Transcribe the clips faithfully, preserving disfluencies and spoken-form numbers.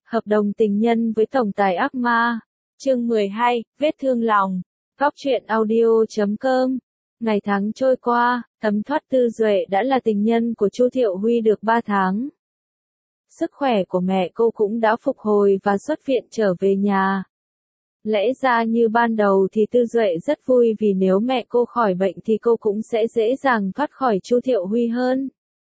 Hợp đồng tình nhân với tổng tài ác ma. Chương mười hai, vết thương lòng. Góc truyện audio chấm com. Ngày tháng trôi qua, thấm thoát Tư Duệ đã là tình nhân của Chu Thiệu Huy được ba tháng. Sức khỏe của mẹ cô cũng đã phục hồi và xuất viện trở về nhà. Lẽ ra như ban đầu thì Tư Duệ rất vui vì nếu mẹ cô khỏi bệnh thì cô cũng sẽ dễ dàng thoát khỏi Chu Thiệu Huy hơn.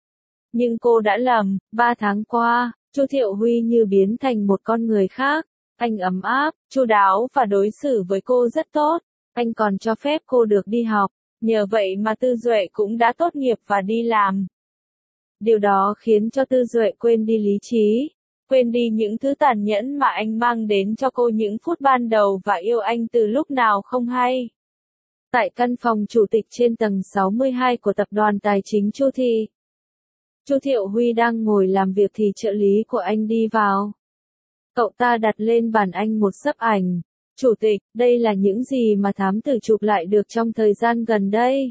Nhưng cô đã lầm, ba tháng qua, Chu Thiệu Huy như biến thành một con người khác. Anh ấm áp, chu đáo và đối xử với cô rất tốt. Anh còn cho phép cô được đi học. Nhờ vậy mà Tư Duệ cũng đã tốt nghiệp và đi làm. Điều đó khiến cho Tư Duệ quên đi lý trí. Quên đi những thứ tàn nhẫn mà anh mang đến cho cô những phút ban đầu và yêu anh từ lúc nào không hay. Tại căn phòng chủ tịch trên tầng sáu mươi hai của tập đoàn tài chính Chu Thị. Chu Thiệu Huy đang ngồi làm việc thì trợ lý của anh đi vào. Cậu ta đặt lên bàn anh một xấp ảnh. Chủ tịch, đây là những gì mà thám tử chụp lại được trong thời gian gần đây.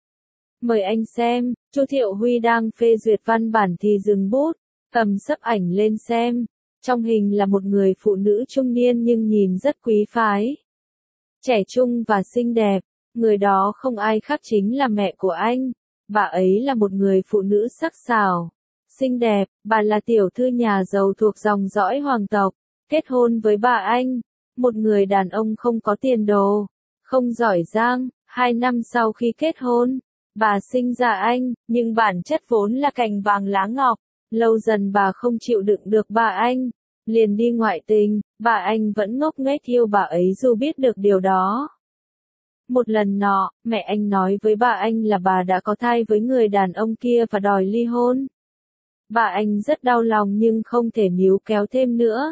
Mời anh xem. Chu Thiệu Huy đang phê duyệt văn bản thì dừng bút, cầm xấp ảnh lên xem. Trong hình là một người phụ nữ trung niên nhưng nhìn rất quý phái. Trẻ trung và xinh đẹp. Người đó không ai khác chính là mẹ của anh. Bà ấy là một người phụ nữ sắc sảo, xinh đẹp, bà là tiểu thư nhà giàu thuộc dòng dõi hoàng tộc, kết hôn với bà anh, một người đàn ông không có tiền đồ, không giỏi giang. Hai năm sau khi kết hôn, bà sinh ra anh, nhưng bản chất vốn là cành vàng lá ngọc. Lâu dần bà không chịu đựng được bà anh, liền đi ngoại tình. Bà anh vẫn ngốc nghếch yêu bà ấy dù biết được điều đó. Một lần nọ, mẹ anh nói với bà anh là bà đã có thai với người đàn ông kia và đòi ly hôn. Bà anh rất đau lòng nhưng không thể níu kéo thêm nữa.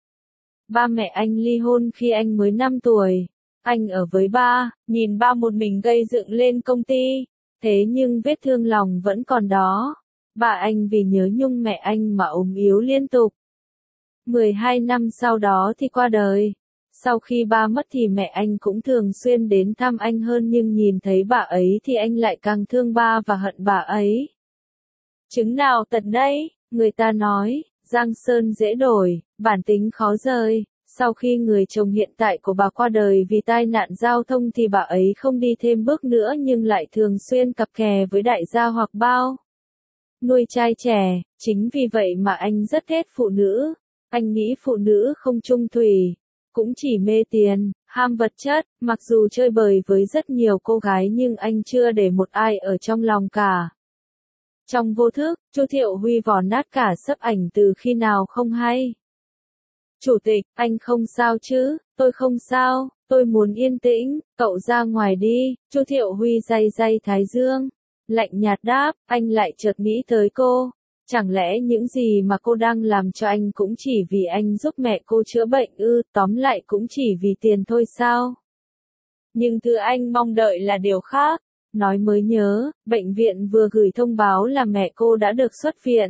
Ba mẹ anh ly hôn khi anh mới năm tuổi. Anh ở với ba, nhìn ba một mình gây dựng lên công ty. Thế nhưng vết thương lòng vẫn còn đó. Bà anh vì nhớ nhung mẹ anh mà ốm yếu liên tục. mười hai năm sau đó thì qua đời. Sau khi ba mất thì mẹ anh cũng thường xuyên đến thăm anh hơn nhưng nhìn thấy bà ấy thì anh lại càng thương ba và hận bà ấy. Chứng nào tật nấy, người ta nói, giang sơn dễ đổi, bản tính khó rời. Sau khi người chồng hiện tại của bà qua đời vì tai nạn giao thông thì bà ấy không đi thêm bước nữa nhưng lại thường xuyên cặp kè với đại gia hoặc bao. Nuôi trai trẻ, chính vì vậy mà anh rất ghét phụ nữ. Anh nghĩ phụ nữ không chung thủy. Cũng chỉ mê tiền, ham vật chất, mặc dù chơi bời với rất nhiều cô gái nhưng anh chưa để một ai ở trong lòng cả. Trong vô thức, Chu Thiệu Huy vò nát cả xấp ảnh từ khi nào không hay. Chủ tịch, anh không sao chứ? Tôi không sao, tôi muốn yên tĩnh, cậu ra ngoài đi. Chu Thiệu Huy day day thái dương, lạnh nhạt đáp. Anh lại chợt nghĩ tới cô. Chẳng lẽ những gì mà cô đang làm cho anh cũng chỉ vì anh giúp mẹ cô chữa bệnh ư, tóm lại cũng chỉ vì tiền thôi sao? Nhưng thứ anh mong đợi là điều khác. Nói mới nhớ, bệnh viện vừa gửi thông báo là mẹ cô đã được xuất viện.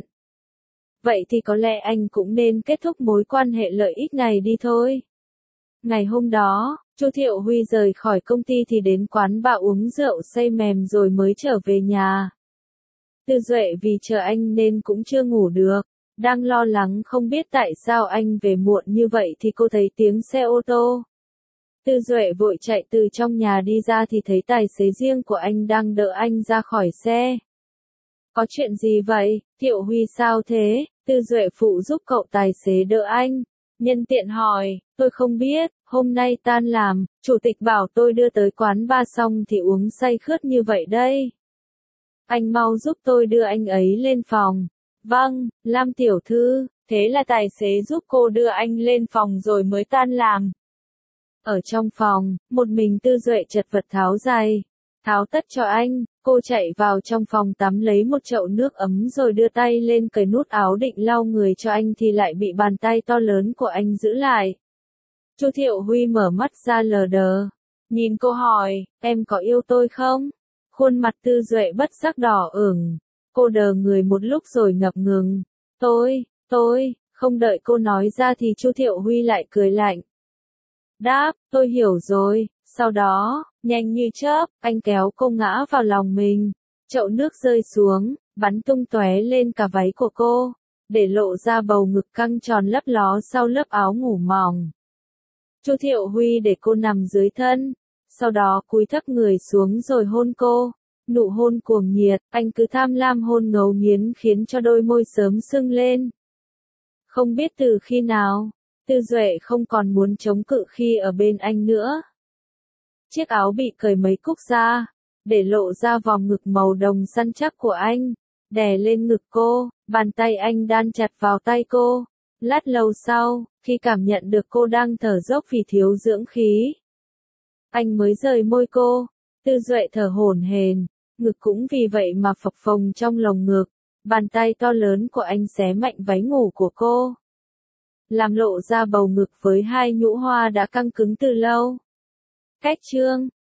Vậy thì có lẽ anh cũng nên kết thúc mối quan hệ lợi ích này đi thôi. Ngày hôm đó, Chu Thiệu Huy rời khỏi công ty thì đến quán bar uống rượu say mềm rồi mới trở về nhà. Tư Duệ vì chờ anh nên cũng chưa ngủ được, đang lo lắng không biết tại sao anh về muộn như vậy thì cô thấy tiếng xe ô tô. Tư Duệ vội chạy từ trong nhà đi ra thì thấy tài xế riêng của anh đang đỡ anh ra khỏi xe. Có chuyện gì vậy, Thiệu Huy sao thế? Tư Duệ phụ giúp cậu tài xế đỡ anh. Nhân tiện hỏi, tôi không biết, hôm nay tan làm, chủ tịch bảo tôi đưa tới quán bar xong thì uống say khướt như vậy đây. Anh mau giúp tôi đưa anh ấy lên phòng. Vâng, Lam tiểu thư, thế là tài xế giúp cô đưa anh lên phòng rồi mới tan làm. Ở trong phòng, một mình Tư Duệ chật vật tháo giày, tháo tất cho anh, cô chạy vào trong phòng tắm lấy một chậu nước ấm rồi đưa tay lên cởi nút áo định lau người cho anh thì lại bị bàn tay to lớn của anh giữ lại. Chu Thiệu Huy mở mắt ra lờ đờ, nhìn cô hỏi, em có yêu tôi không? Khuôn mặt Tư Duệ bất giác đỏ ửng, cô đờ người một lúc rồi ngập ngừng. Tôi, tôi, không đợi cô nói ra thì Chu Thiệu Huy lại cười lạnh. Đáp, tôi hiểu rồi, sau đó, nhanh như chớp, anh kéo cô ngã vào lòng mình. Chậu nước rơi xuống, bắn tung tóe lên cả váy của cô. để lộ ra bầu ngực căng tròn lấp ló sau lớp áo ngủ mỏng. Chu Thiệu Huy để cô nằm dưới thân, sau đó cúi thấp người xuống rồi hôn cô. Nụ hôn cuồng nhiệt, anh cứ tham lam hôn ngấu nghiến khiến cho đôi môi sớm sưng lên. Không biết từ khi nào, Tư Duệ không còn muốn chống cự khi ở bên anh nữa. Chiếc áo bị cởi mấy cúc ra, để lộ ra vòng ngực màu đồng săn chắc của anh, đè lên ngực cô, bàn tay anh đan chặt vào tay cô. Lát lâu sau, khi cảm nhận được cô đang thở dốc vì thiếu dưỡng khí, anh mới rời môi cô. Tư Duệ thở hổn hển, ngực cũng vì vậy mà phập phồng trong lồng ngực. Bàn tay to lớn của anh xé mạnh váy ngủ của cô, làm lộ ra bầu ngực với hai nhũ hoa đã căng cứng từ lâu. Cách chương